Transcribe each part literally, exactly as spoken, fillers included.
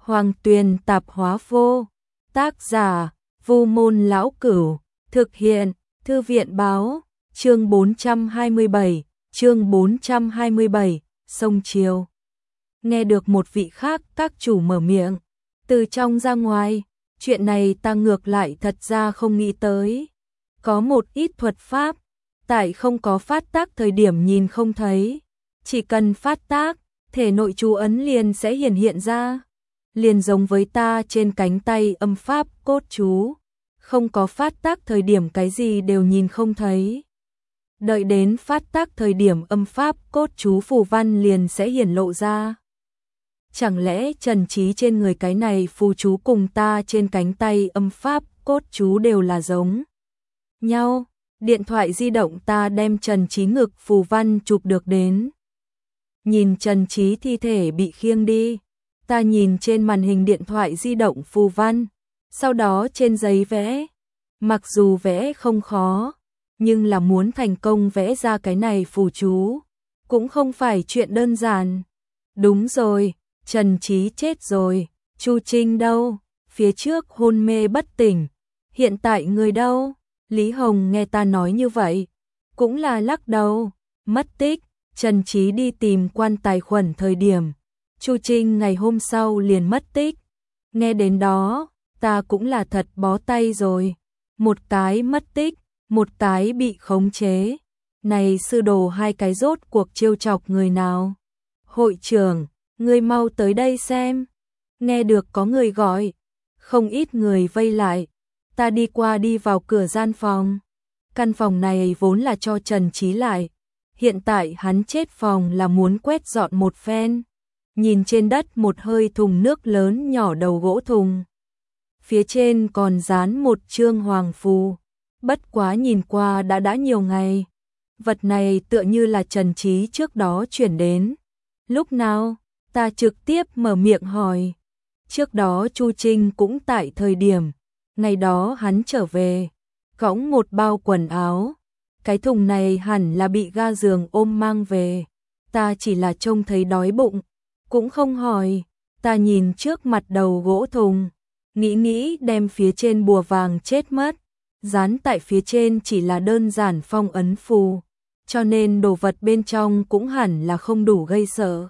Hoàng Tuyền Tạp Hóa Vô. Tác giả: Vu Môn Lão Cửu. Thực hiện: Thư viện Báo. Chương bốn trăm hai mươi bảy. Chương bốn trăm hai mươi bảy. Sông Chiều. Nghe được một vị khác các chủ mở miệng, từ trong ra ngoài, chuyện này ta ngược lại thật ra không nghĩ tới. Có một ít thuật pháp, tại không có phát tác thời điểm nhìn không thấy, chỉ cần phát tác, thể nội chú ấn liền sẽ hiển hiện ra. Liền giống với ta trên cánh tay âm pháp cốt chú, không có phát tác thời điểm cái gì đều nhìn không thấy. Đợi đến phát tác thời điểm âm pháp cốt chú phù văn liền sẽ hiển lộ ra. Chẳng lẽ trần trí trên người cái này phù chú cùng ta trên cánh tay âm pháp cốt chú đều là giống nhau? Điện thoại di động ta đem trần trí ngực phù văn chụp được đến. Nhìn trần trí thi thể bị khiêng đi, ta nhìn trên màn hình điện thoại di động phù văn, sau đó trên giấy vẽ. Mặc dù vẽ không khó, nhưng là muốn thành công vẽ ra cái này phù chú, cũng không phải chuyện đơn giản. Đúng rồi, Trần Trí chết rồi, Chu Trinh đâu? Phía trước hôn mê bất tỉnh, hiện tại người đâu? Lý Hồng nghe ta nói như vậy, cũng là lắc đầu, mất tích. Trần Trí đi tìm quan tài khuẩn thời điểm, Chu Trinh ngày hôm sau liền mất tích. Nghe đến đó, ta cũng là thật bó tay rồi. Một cái mất tích, một cái bị khống chế. Này sư đồ hai cái rốt cuộc trêu chọc người nào? Hội trưởng, ngươi mau tới đây xem. Nghe được có người gọi, không ít người vây lại. Ta đi qua đi vào cửa gian phòng. Căn phòng này vốn là cho Trần Trí lại. Hiện tại hắn chết phòng là muốn quét dọn một phen. Nhìn trên đất một hơi thùng nước lớn nhỏ đầu gỗ thùng. Phía trên còn dán một chương hoàng phù. Bất quá nhìn qua đã đã nhiều ngày. Vật này tựa như là Trần Trí trước đó chuyển đến. Lúc nào? Ta trực tiếp mở miệng hỏi. Trước đó Chu Trinh cũng tại thời điểm. Ngày đó hắn trở về, cõng một bao quần áo. Cái thùng này hẳn là bị ga giường ôm mang về. Ta chỉ là trông thấy đói bụng, cũng không hỏi. Ta nhìn trước mặt đầu gỗ thùng, nghĩ nghĩ đem phía trên bùa vàng chết mất. Dán tại phía trên chỉ là đơn giản phong ấn phù, cho nên đồ vật bên trong cũng hẳn là không đủ gây sợ.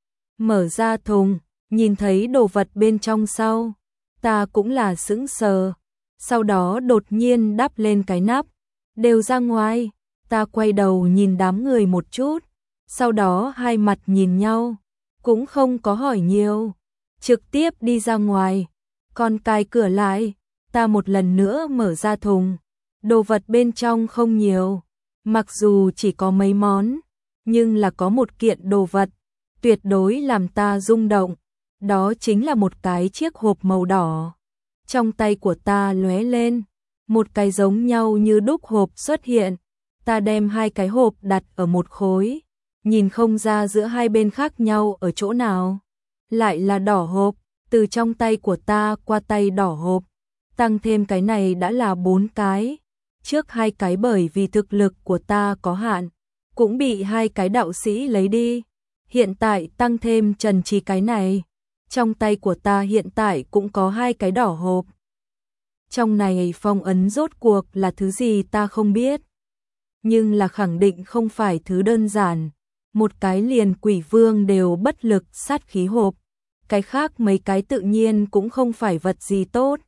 Mở ra thùng, nhìn thấy đồ vật bên trong sau, ta cũng là sững sờ. Sau đó đột nhiên đắp lên cái nắp, đều ra ngoài. Ta quay đầu nhìn đám người một chút, sau đó hai mặt nhìn nhau, cũng không có hỏi nhiều, trực tiếp đi ra ngoài. Còn cài cửa lại, ta một lần nữa mở ra thùng. Đồ vật bên trong không nhiều, mặc dù chỉ có mấy món, nhưng là có một kiện đồ vật tuyệt đối làm ta rung động. Đó chính là một cái chiếc hộp màu đỏ. Trong tay của ta lóe lên, một cái giống nhau như đúc hộp xuất hiện. Ta đem hai cái hộp đặt ở một khối, nhìn không ra giữa hai bên khác nhau ở chỗ nào. Lại là đỏ hộp, từ trong tay của ta qua tay đỏ hộp, tăng thêm cái này đã là bốn cái. Trước hai cái bởi vì thực lực của ta có hạn, cũng bị hai cái đạo sĩ lấy đi. Hiện tại tăng thêm Trần Trí cái này, trong tay của ta hiện tại cũng có hai cái đỏ hộp. Trong này phong ấn rốt cuộc là thứ gì ta không biết, nhưng là khẳng định không phải thứ đơn giản. Một cái liền quỷ vương đều bất lực sát khí hộp, cái khác mấy cái tự nhiên cũng không phải vật gì tốt.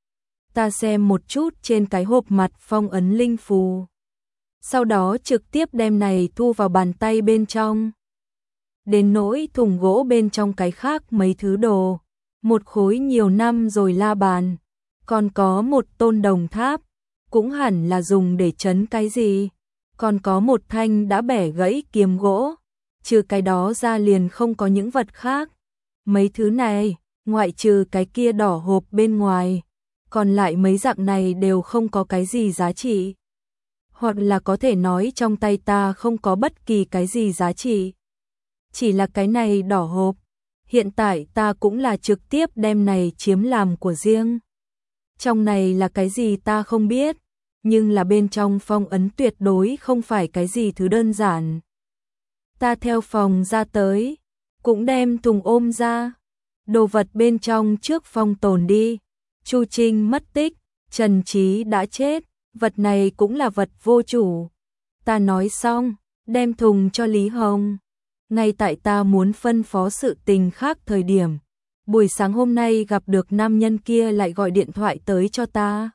Ta xem một chút trên cái hộp mặt phong ấn linh phù, sau đó trực tiếp đem này thu vào bàn tay bên trong. Đến nỗi thùng gỗ bên trong cái khác mấy thứ đồ, một khối nhiều năm rồi la bàn, còn có một tôn đồng tháp, cũng hẳn là dùng để trấn cái gì, còn có một thanh đã bẻ gãy kiếm gỗ, trừ cái đó ra liền không có những vật khác. Mấy thứ này, ngoại trừ cái kia đỏ hộp bên ngoài, còn lại mấy dạng này đều không có cái gì giá trị. Hoặc là có thể nói trong tay ta không có bất kỳ cái gì giá trị. Chỉ là cái này đỏ hộp, hiện tại ta cũng là trực tiếp đem này chiếm làm của riêng. Trong này là cái gì ta không biết, nhưng là bên trong phong ấn tuyệt đối không phải cái gì thứ đơn giản. Ta theo phòng ra tới, cũng đem thùng ôm ra. đồ vật bên trong trước phong tồn đi. Chu Trinh mất tích, Trần Trí đã chết, vật này cũng là vật vô chủ. Ta nói xong, đem thùng cho Lý Hồng. Ngay tại ta muốn phân phó sự tình khác thời điểm, buổi sáng hôm nay gặp được nam nhân kia lại gọi điện thoại tới cho ta.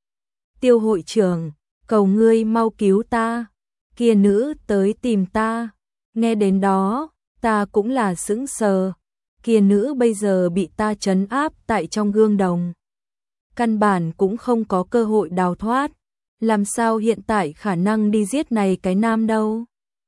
Tiêu hội trưởng, cầu ngươi mau cứu ta, kia nữ tới tìm ta. Nghe đến đó, ta cũng là sững sờ, kia nữ bây giờ bị ta trấn áp tại trong gương đồng. Căn bản cũng không có cơ hội đào thoát, làm sao hiện tại khả năng đi giết này cái nam đâu.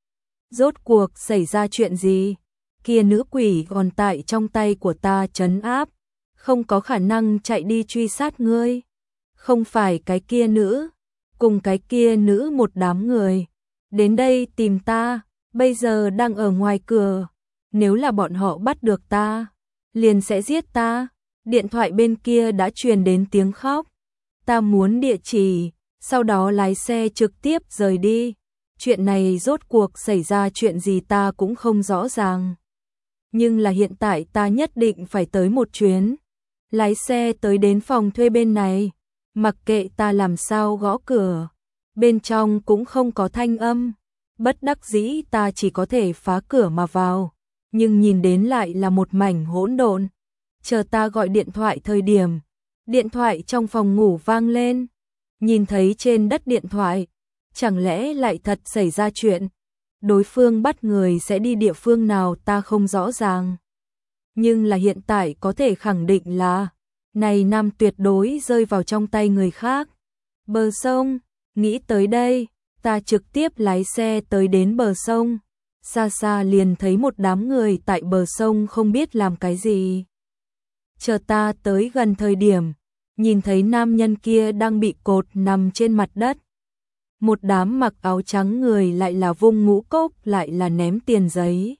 Rốt cuộc xảy ra chuyện gì? Kia nữ quỷ còn tại trong tay của ta trấn áp, không có khả năng chạy đi truy sát ngươi. Không phải cái kia nữ, cùng cái kia nữ một đám người đến đây tìm ta, bây giờ đang ở ngoài cửa. Nếu là bọn họ bắt được ta, liền sẽ giết ta. Điện thoại bên kia đã truyền đến tiếng khóc. Ta muốn địa chỉ, sau đó lái xe trực tiếp rời đi. Chuyện này rốt cuộc xảy ra chuyện gì ta cũng không rõ ràng. Nhưng là hiện tại ta nhất định phải tới một chuyến. Lái xe tới đến phòng thuê bên này, mặc kệ ta làm sao gõ cửa, bên trong cũng không có thanh âm. Bất đắc dĩ ta chỉ có thể phá cửa mà vào, nhưng nhìn đến lại là một mảnh hỗn độn. Chờ ta gọi điện thoại thời điểm, điện thoại trong phòng ngủ vang lên. Nhìn thấy trên đất điện thoại, chẳng lẽ lại thật xảy ra chuyện? Đối phương bắt người sẽ đi địa phương nào ta không rõ ràng. Nhưng là hiện tại có thể khẳng định là này nam tuyệt đối rơi vào trong tay người khác. Bờ sông, nghĩ tới đây, ta trực tiếp lái xe tới đến bờ sông. Xa xa liền thấy một đám người tại bờ sông không biết làm cái gì. Chờ ta tới gần thời điểm, nhìn thấy nam nhân kia đang bị cột nằm trên mặt đất. Một đám mặc áo trắng người lại là vung ngũ cốc lại là ném tiền giấy.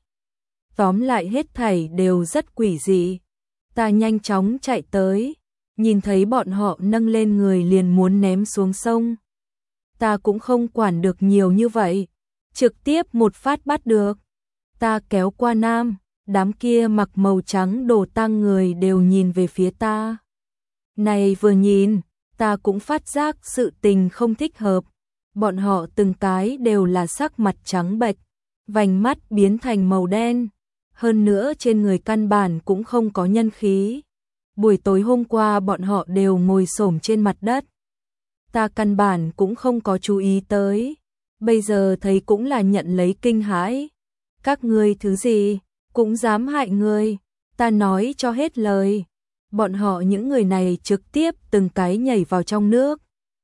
Tóm lại hết thảy đều rất quỷ dị. Ta nhanh chóng chạy tới, nhìn thấy bọn họ nâng lên người liền muốn ném xuống sông. Ta cũng không quản được nhiều như vậy, trực tiếp một phát bắt được. Ta kéo qua nam, đám kia mặc màu trắng đồ tang người đều nhìn về phía ta. Này vừa nhìn, ta cũng phát giác sự tình không thích hợp. Bọn họ từng cái đều là sắc mặt trắng bệch, vành mắt biến thành màu đen. Hơn nữa trên người căn bản cũng không có nhân khí. Buổi tối hôm qua bọn họ đều ngồi xổm trên mặt đất. Ta căn bản cũng không có chú ý tới. Bây giờ thấy cũng là nhận lấy kinh hãi. Các ngươi thứ gì, cũng dám hại người. Ta nói cho hết lời. Bọn họ những người này trực tiếp từng cái nhảy vào trong nước.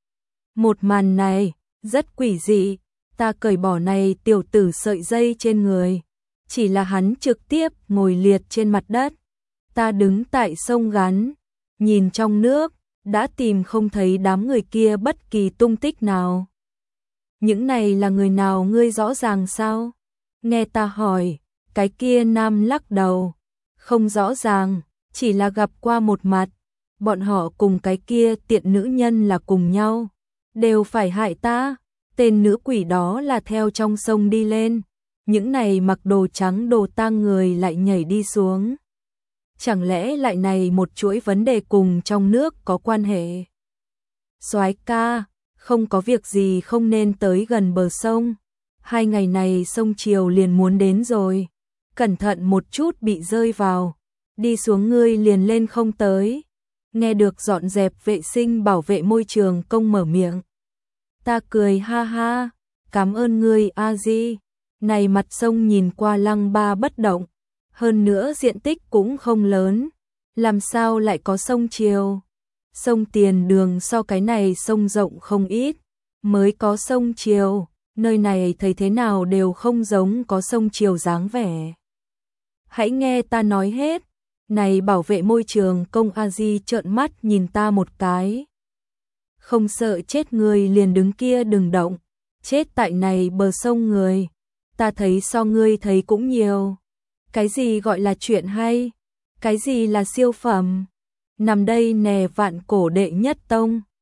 Một màn này, rất quỷ dị. Ta cởi bỏ này tiểu tử sợi dây trên người. Chỉ là hắn trực tiếp ngồi liệt trên mặt đất. Ta đứng tại sông gắn, nhìn trong nước, đã tìm không thấy đám người kia bất kỳ tung tích nào. Những này là người nào ngươi rõ ràng sao? Nghe ta hỏi, cái kia nam lắc đầu. Không rõ ràng, chỉ là gặp qua một mặt. Bọn họ cùng cái kia tiện nữ nhân là cùng nhau. Đều phải hại ta. Tên nữ quỷ đó là theo trong sông đi lên. Những này mặc đồ trắng đồ tang người lại nhảy đi xuống. Chẳng lẽ lại này một chuỗi vấn đề cùng trong nước có quan hệ? Soái ca, không có việc gì không nên tới gần bờ sông. Hai ngày này sông chiều liền muốn đến rồi. Cẩn thận một chút bị rơi vào. Đi xuống ngươi liền lên không tới. Nghe được dọn dẹp vệ sinh bảo vệ môi trường công mở miệng. Ta cười ha ha, cảm ơn ngươi a di. Này mặt sông nhìn qua lăng ba bất động, hơn nữa diện tích cũng không lớn, làm sao lại có sông chiều? Sông Tiền Đường so cái này sông rộng không ít, mới có sông chiều, nơi này thấy thế nào đều không giống có sông chiều dáng vẻ. Hãy nghe ta nói hết. Này bảo vệ môi trường công a di trợn mắt nhìn ta một cái. Không sợ chết người liền đứng kia đừng động, chết tại này bờ sông người. Ta thấy so ngươi thấy cũng nhiều. Cái gì gọi là chuyện hay? Cái gì là siêu phẩm? Nằm đây nè vạn cổ đệ nhất tông.